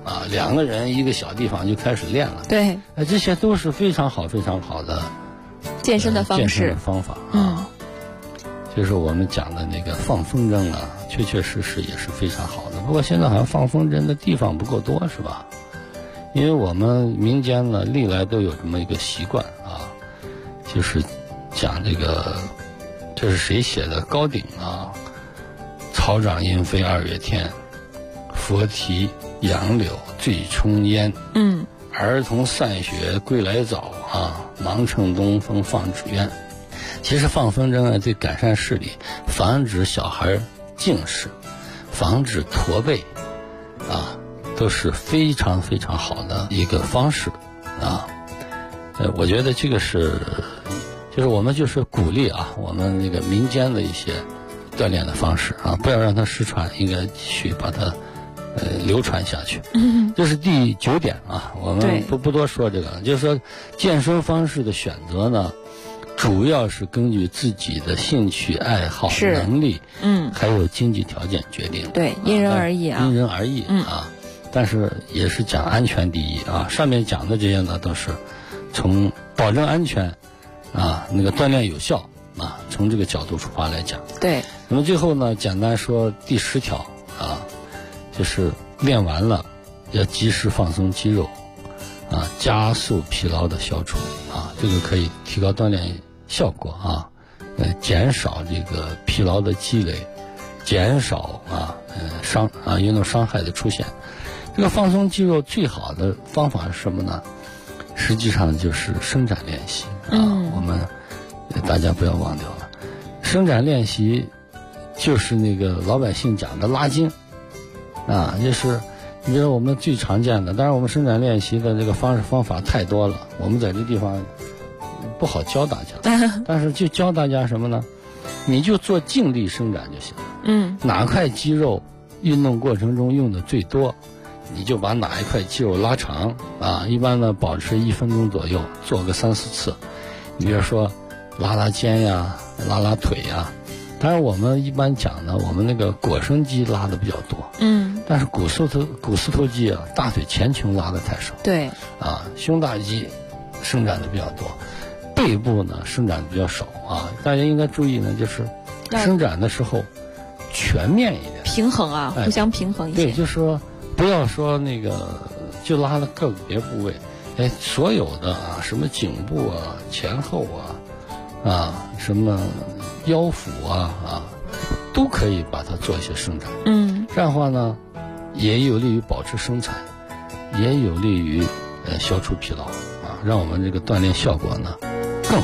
[SPEAKER 10] 啊，2个人一个小地方就开始练了。
[SPEAKER 9] 对，
[SPEAKER 10] 这些都是非常好的
[SPEAKER 9] 健身的方式、
[SPEAKER 10] 健身的方法啊。就是我们讲的那个放风筝啊，确实也是非常好的。不过现在好像放风筝的地方不够多，是吧？因为我们民间呢历来都有这么一个习惯啊，就是讲这是谁写的？高鼎啊，草长莺飞2月天，佛啼杨柳醉冲烟。儿童散学归来早啊，忙乘东风放纸鸢。其实放风筝对改善视力，防止小孩近视，防止驼背啊，都是非常好的一个方式啊。我觉得这个就是我们就是鼓励啊，我们那个民间的一些锻炼的方式啊，不要让它失传，应该继续把它流传下去。这是第9点啊，我们不多说这个，就是说健身方式的选择呢，主要是根据自己的兴趣爱好、能力，还有经济条件决定。
[SPEAKER 9] 对，因人而异啊，
[SPEAKER 10] 因人而异啊。但是也是讲安全第一啊。上面讲的这些呢，都是从保证安全啊，那个锻炼有效啊，从这个角度出发来讲。
[SPEAKER 9] 对。
[SPEAKER 10] 那么最后呢，简单说第10条啊，就是练完了要及时放松肌肉啊，加速疲劳的消除啊，这个可以提高锻炼效果啊，减少这个疲劳的积累，减少运动伤害的出现。这个放松肌肉最好的方法是什么呢？实际上就是伸展练习啊。我们大家不要忘掉了，伸展练习就是那个老百姓讲的拉筋啊，就是你比如我们最常见的，当然我们伸展练习的这个方法太多了，我们在这地方不好教大家，但是就教大家什么呢？你就做静力伸展就行了。哪块肌肉运动过程中用的最多，你就把哪一块肌肉拉长啊，一般呢保持1分钟左右，做个3-4次。你比如说拉肩呀，拉腿呀。当然我们一般讲呢，我们那个腘绳肌拉的比较多，但是股四头肌啊，大腿前倾拉的太少。对啊，胸大肌伸展的比较多，背部呢伸展的比较少啊。大家应该注意呢，就是伸展的时候全面一点，
[SPEAKER 9] 平衡啊，互相平衡一些。
[SPEAKER 10] 对，就是说不要说那个就拉了个别部位，所有的啊，什么颈部啊、前后啊，什么腰腹啊，都可以把它做一些伸展。这样的话呢，也有利于保持身材，也有利于消除疲劳啊，让我们这个锻炼效果呢更好。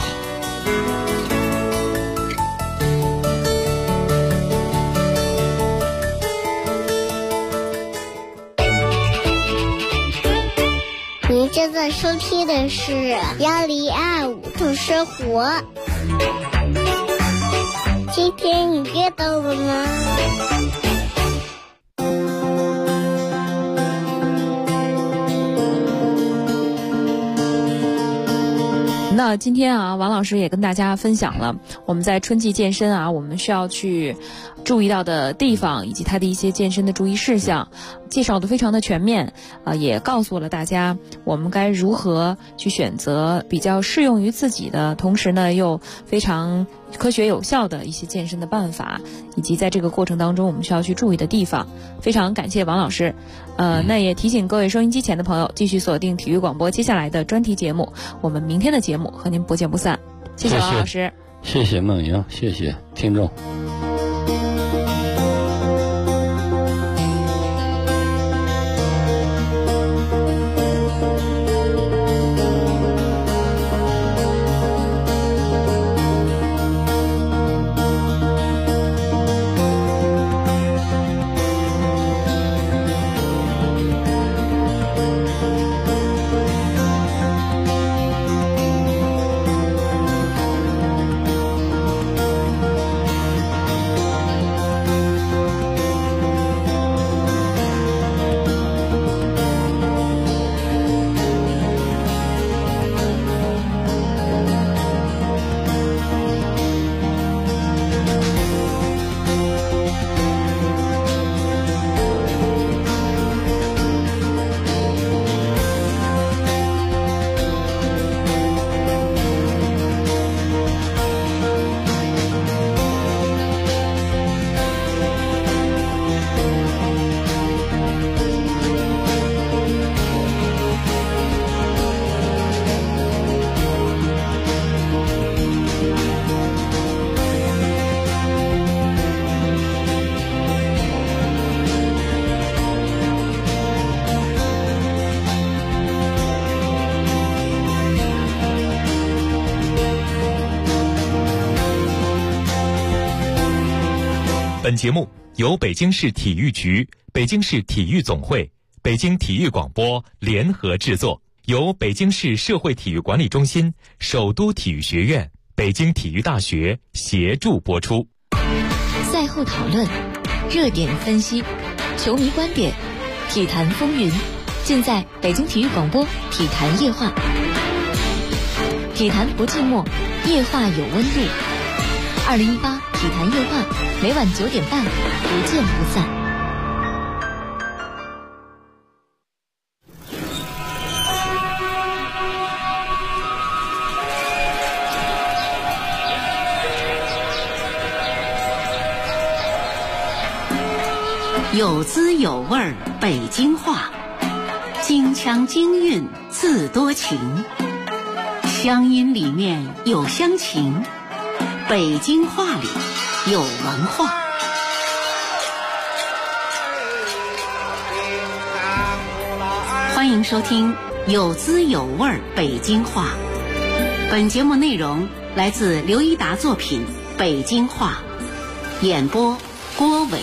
[SPEAKER 7] 您正在收听的是1025兔生活。今天你阅到了吗？
[SPEAKER 9] 那今天啊，王老师也跟大家分享了我们在春季健身啊，我们需要去注意到的地方，以及它的一些健身的注意事项，介绍的非常的全面啊，也告诉了大家我们该如何去选择比较适用于自己的，同时呢又非常科学有效的一些健身的办法，以及在这个过程当中我们需要去注意的地方。非常感谢王老师。那也提醒各位收音机前的朋友继续锁定体育广播接下来的专题节目，我们明天的节目和您不见不散。谢谢王老师，
[SPEAKER 10] 谢谢梦莹，谢谢听众。
[SPEAKER 8] 本节目由北京市体育局、北京市体育总会、北京体育广播联合制作，由北京市社会体育管理中心、首都体育学院、北京体育大学协助播出。
[SPEAKER 3] 赛后讨论，热点分析，球迷观点，体坛风云，尽在北京体育广播体坛夜话。体坛不寂寞，夜话有温度。2018体坛夜话，每晚9点半，不见不散。
[SPEAKER 11] 有滋有味儿北京话，京腔京韵自多情，乡音里面有乡情，北京话里有文化。欢迎收听有滋有味儿北京话。本节目内容来自刘一达作品《北京话》，演播郭伟。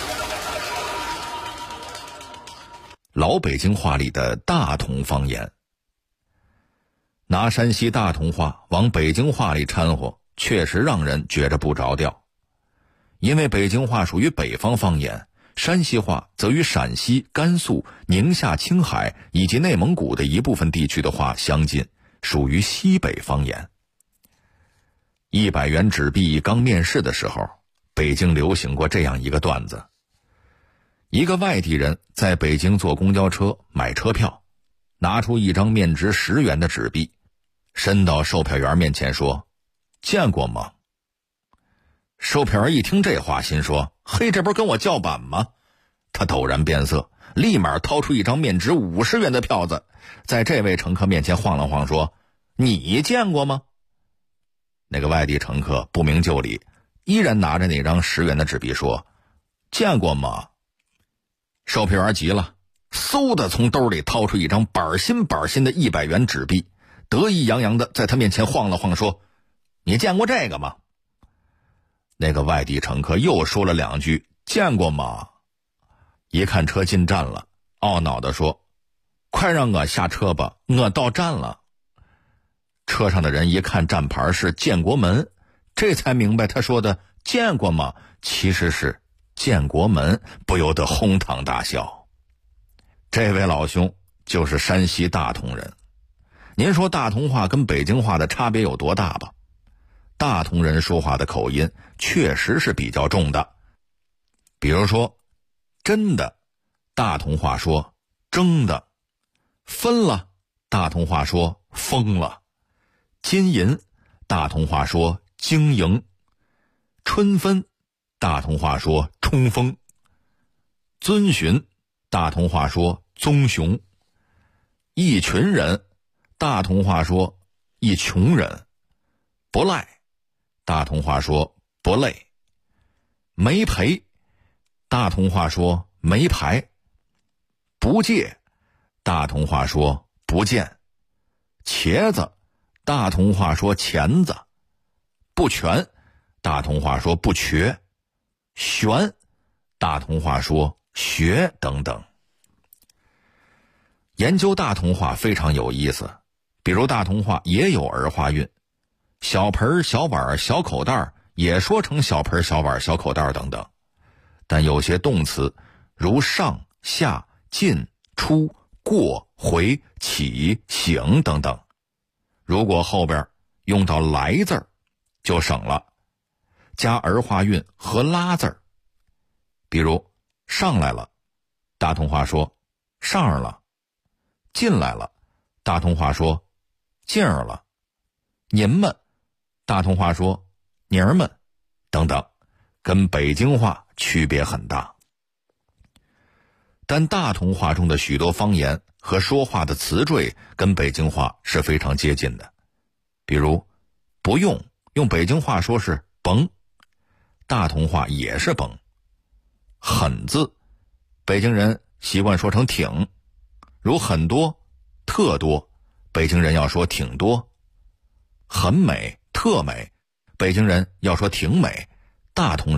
[SPEAKER 12] 老北京话里的大同方言，拿山西大同话往北京话里掺和，确实让人觉着不着调。因为北京话属于北方方言，山西话则与陕西、甘肃、宁夏、青海以及内蒙古的一部分地区的话相近，属于西北方言。100元纸币刚面世的时候，北京流行过这样一个段子。一个外地人在北京坐公交车买车票，拿出一张面值10元的纸币，伸到售票员面前说：“见过吗？”售票员一听这话，心说：“嘿，这不是跟我叫板吗？”他陡然变色，立马掏出一张面值50元的票子，在这位乘客面前晃了晃，说：“你见过吗？”那个外地乘客不明就里，依然拿着那张10元的纸币说：“见过吗？”售票员急了，嗖的从兜里掏出一张板新的100元纸币，得意洋洋的在他面前晃了晃，说：“你见过这个吗？”那个外地乘客又说了2句：“见过吗？”一看车进站了，懊恼地说：“快让我下车吧，我到站了。”车上的人一看站牌是建国门，这才明白他说的见过吗其实是建国门，不由得哄堂大笑。这位老兄就是山西大同人。您说大同话跟北京话的差别有多大吧？大同人说话的口音确实是比较重的。比如说真的，大同话说争的；分了，大同话说疯了；金银，大同话说经营；春分，大同话说冲锋；遵循，大同话说棕熊；一群人，大同话说一穷人；不赖，大同话说不累；没赔，大同话说没牌；不借，大同话说不见；茄子，大同话说钳子；不全，大同话说不瘸；悬，大同话说学等等。研究大同话非常有意思，比如大同话也有儿化韵，小盆、小碗、小口袋也说成小盆、小碗、小口袋等等。但有些动词如上、下、进、出、过、回、起、醒等等，如果后边用到来字儿就省了，加儿化韵和拉字儿。比如上来了，大同话说上儿了；进来了，大同话说进儿了；您们，大同话说您儿们等等，跟北京话区别很大。但大同话中的许多方言和说话的词缀跟北京话是非常接近的。比如不用，用北京话说是甭，大同话也是甭。很字，北京人习惯说成挺，如很多、特多，北京人要说挺多。很美、特美，北京人要说挺美，大同人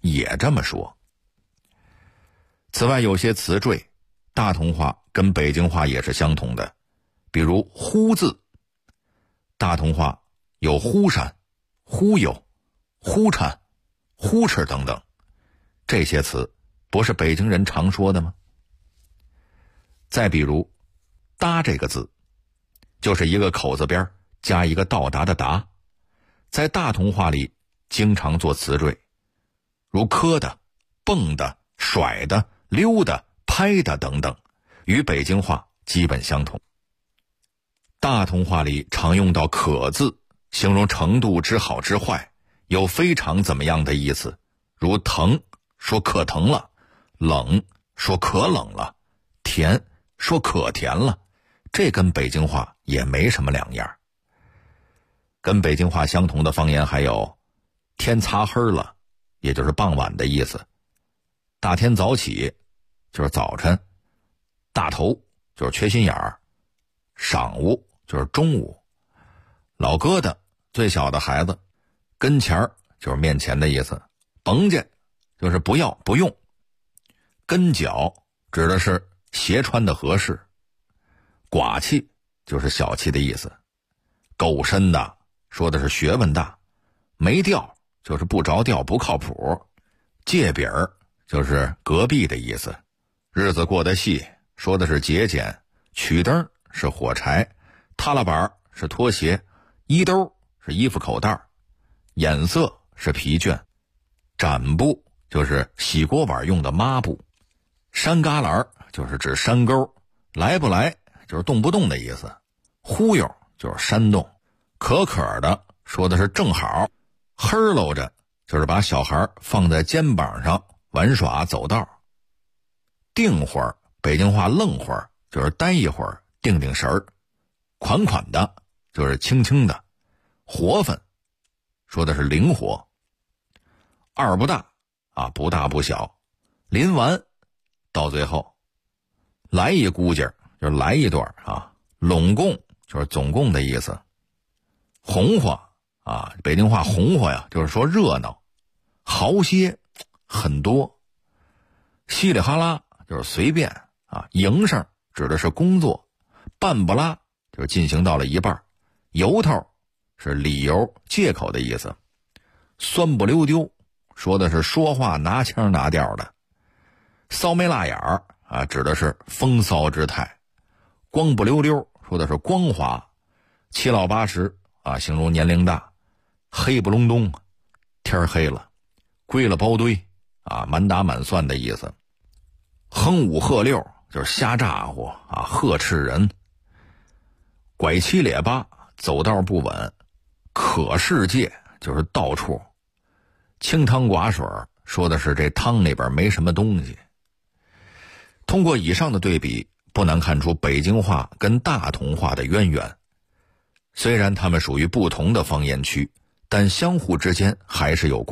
[SPEAKER 12] 也这么说。此外，有些词缀大同话跟北京话也是相同的，比如忽字，大同话有忽闪、忽悠、忽颤、忽哧等等，这些词不是北京人常说的吗？再比如搭这个字，就是一个口字边加一个到达的达，在大同话里经常做词缀，如磕的、蹦的、甩的、溜的、拍的等等，与北京话基本相同。大同话里常用到可字，形容程度之好之坏，有非常怎么样的意思，如疼说可疼了，冷说可冷了，甜说可甜了，这跟北京话也没什么两样。跟北京话相同的方言还有天擦黑了，也就是傍晚的意思，大天早起就是早晨，大头就是缺心眼儿，晌午就是中午，老疙瘩最小的孩子，跟前儿就是面前的意思，甭介就是不要不用，跟脚指的是鞋穿的合适，寡气就是小气的意思，够深的说的是学问大，没调就是不着调不靠谱，借饼儿就是隔壁的意思，日子过得细说的是节俭，曲灯是火柴，踏拉板是拖鞋，衣兜是衣服口袋，眼色是疲倦，展布就是洗锅碗用的抹布，山旮旯就是指山沟，来不来就是动不动的意思，忽悠就是煽动，可可的说的是正好，呵喽着就是把小孩放在肩膀上玩耍走道，定会儿北京话愣会儿就是待一会儿定定神儿，款款的就是轻轻的，活分说的是灵活，二不大啊，不大不小，临完到最后，来一估计就是来一段啊，拢共就是总共的意思，红花啊，北京话红花呀就是说热闹，豪些很多，稀里哈拉就是随便啊，营生指的是工作，半不拉就是进行到了一半，由头是理由借口的意思，酸不溜丢说的是说话拿腔拿调的，骚眉辣眼儿啊指的是风骚之态，光不溜溜说的是光滑，七老八十啊形容年龄大，黑不隆咚天黑了，归了包堆啊满打满算的意思，哼五喝六就是瞎咋呼啊呵斥人，拐七咧八走道不稳，可世界就是到处，清汤寡水说的是这汤里边没什么东西。通过以上的对比，不难看出北京话跟大同话的渊源。虽然它们属于不同的方言区，但相互之间还是有关。